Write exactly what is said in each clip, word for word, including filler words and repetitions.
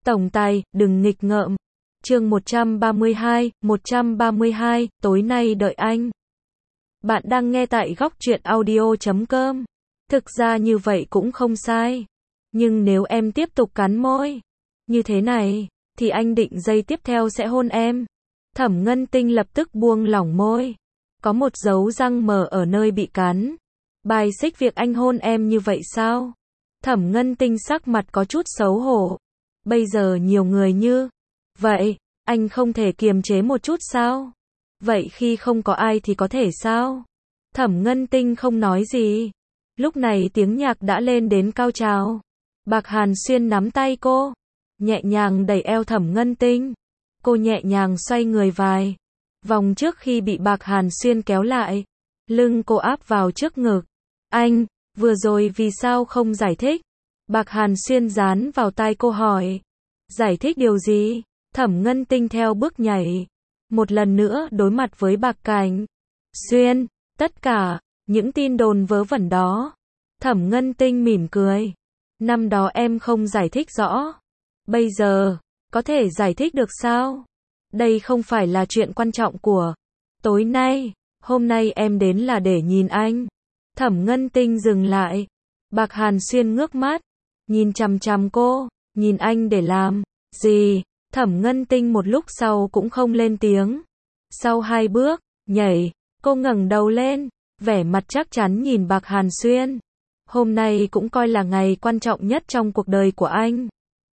Tổng tài, đừng nghịch ngợm. Chương một trăm ba mươi hai, một trăm ba mươi hai, tối nay đợi anh. Bạn đang nghe tại góc truyện audio chấm com. Thực ra như vậy cũng không sai. Nhưng nếu em tiếp tục cắn môi như thế này, thì anh định giây tiếp theo sẽ hôn em. Thẩm Ngân Tinh lập tức buông lỏng môi. Có một dấu răng mờ ở nơi bị cắn. Bài xích việc anh hôn em như vậy sao? Thẩm Ngân Tinh sắc mặt có chút xấu hổ. Bây giờ nhiều người như vậy, anh không thể kiềm chế một chút sao? Vậy khi không có ai thì có thể sao? Thẩm Ngân Tinh không nói gì. Lúc này tiếng nhạc đã lên đến cao trào. Bạc Hàn Xuyên nắm tay cô, nhẹ nhàng đẩy eo Thẩm Ngân Tinh. Cô nhẹ nhàng xoay người vài vòng trước khi bị Bạc Hàn Xuyên kéo lại. Lưng cô áp vào trước ngực. Anh, vừa rồi vì sao không giải thích? Bạc Hàn Xuyên dán vào tai cô hỏi. Giải thích điều gì? Thẩm Ngân Tinh theo bước nhảy. Một lần nữa đối mặt với Bạc Cảnh Xuyên. Tất cả những tin đồn vớ vẩn đó. Thẩm Ngân Tinh mỉm cười. Năm đó em không giải thích rõ. Bây giờ, có thể giải thích được sao? Đây không phải là chuyện quan trọng của tối nay. Hôm nay em đến là để nhìn anh. Thẩm Ngân Tinh dừng lại. Bạc Hàn Xuyên ngước mắt, nhìn chằm chằm cô. Nhìn anh để làm gì? Thẩm Ngân Tinh một lúc sau cũng không lên tiếng. Sau hai bước nhảy, cô ngẩng đầu lên, vẻ mặt chắc chắn nhìn Bạc Hàn Xuyên. Hôm nay cũng coi là ngày quan trọng nhất trong cuộc đời của anh.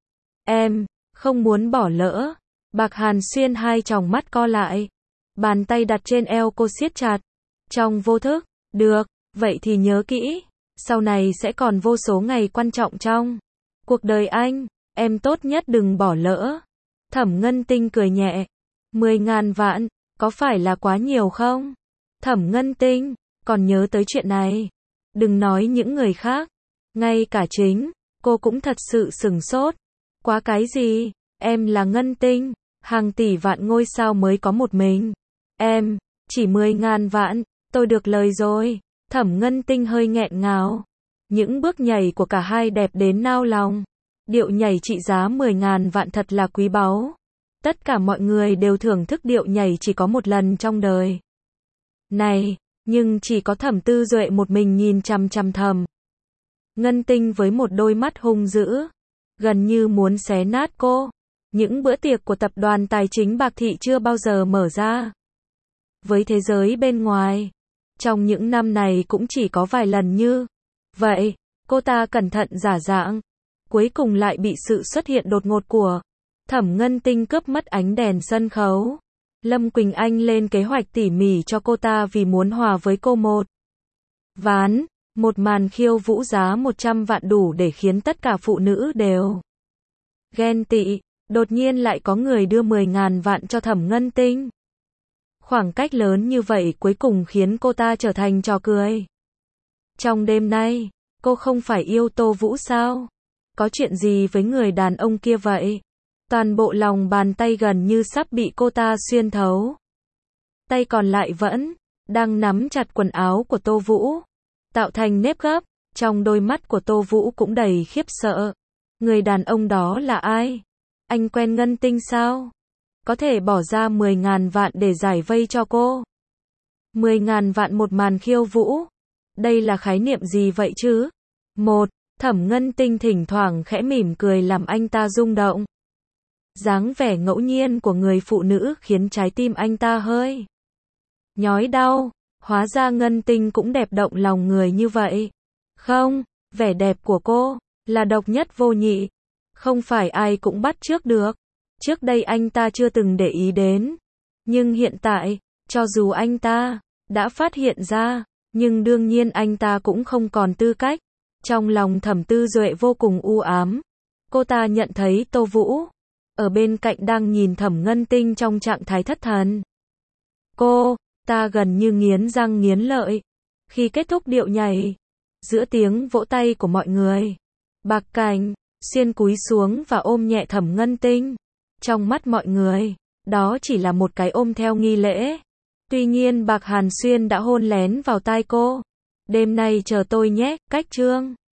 Em không muốn bỏ lỡ. Bạc Hàn Xuyên hai tròng mắt co lại, bàn tay đặt trên eo cô siết chặt. Trong vô thức, được, vậy thì nhớ kỹ, sau này sẽ còn vô số ngày quan trọng trong cuộc đời anh, em tốt nhất đừng bỏ lỡ. Thẩm Ngân Tinh cười nhẹ. Mười ngàn vạn, có phải là quá nhiều không? Thẩm Ngân Tinh, còn nhớ tới chuyện này. Đừng nói những người khác. Ngay cả chính, cô cũng thật sự sửng sốt. Quá cái gì? Em là Ngân Tinh, hàng tỷ vạn ngôi sao mới có một mình. Em, chỉ mười ngàn vạn, tôi được lời rồi. Thẩm Ngân Tinh hơi nghẹn ngào. Những bước nhảy của cả hai đẹp đến nao lòng. Điệu nhảy trị giá mười ngàn vạn thật là quý báu. Tất cả mọi người đều thưởng thức điệu nhảy chỉ có một lần trong đời này, nhưng chỉ có Thẩm Tư Duệ một mình nhìn chằm chằm Thẩm Ngân Tinh với một đôi mắt hung dữ, gần như muốn xé nát cô. Những bữa tiệc của tập đoàn tài chính Bạc Thị chưa bao giờ mở ra với thế giới bên ngoài. Trong những năm này cũng chỉ có vài lần như vậy. Cô ta cẩn thận giả dạng, cuối cùng lại bị sự xuất hiện đột ngột của Thẩm Ngân Tinh cướp mất ánh đèn sân khấu. Lâm Quỳnh Anh lên kế hoạch tỉ mỉ cho cô ta vì muốn hòa với cô một ván. Một màn khiêu vũ giá một trăm vạn đủ để khiến tất cả phụ nữ đều ghen tị. Đột nhiên lại có người đưa mười ngàn vạn cho Thẩm Ngân Tinh. Khoảng cách lớn như vậy cuối cùng khiến cô ta trở thành trò cười. Trong đêm nay, cô không phải yêu Tô Vũ sao? Có chuyện gì với người đàn ông kia vậy? Toàn bộ lòng bàn tay gần như sắp bị cô ta xuyên thấu. Tay còn lại vẫn đang nắm chặt quần áo của Tô Vũ, tạo thành nếp gấp. Trong đôi mắt của Tô Vũ cũng đầy khiếp sợ. Người đàn ông đó là ai? Anh quen Ngân Tinh sao? Có thể bỏ ra mười ngàn vạn để giải vây cho cô. mười ngàn vạn một màn khiêu vũ. Đây là khái niệm gì vậy chứ? Một, Thẩm Ngân Tinh thỉnh thoảng khẽ mỉm cười làm anh ta rung động. Dáng vẻ ngẫu nhiên của người phụ nữ khiến trái tim anh ta hơi nhói đau. Hóa ra Ngân Tinh cũng đẹp động lòng người như vậy. Không, vẻ đẹp của cô là độc nhất vô nhị. Không phải ai cũng bắt chước được. Trước đây anh ta chưa từng để ý đến. Nhưng hiện tại, cho dù anh ta đã phát hiện ra, nhưng đương nhiên anh ta cũng không còn tư cách. Trong lòng Thẩm Tư Duệ vô cùng u ám. Cô ta nhận thấy Tô Vũ ở bên cạnh đang nhìn Thẩm Ngân Tinh trong trạng thái thất thần. Cô ta gần như nghiến răng nghiến lợi. Khi kết thúc điệu nhảy, giữa tiếng vỗ tay của mọi người, Bạc Cảnh Xuyên cúi xuống và ôm nhẹ Thẩm Ngân Tinh. Trong mắt mọi người, đó chỉ là một cái ôm theo nghi lễ. Tuy nhiên Bạc Hàn Xuyên đã hôn lén vào tai cô. Đêm nay chờ tôi nhé, cách chương.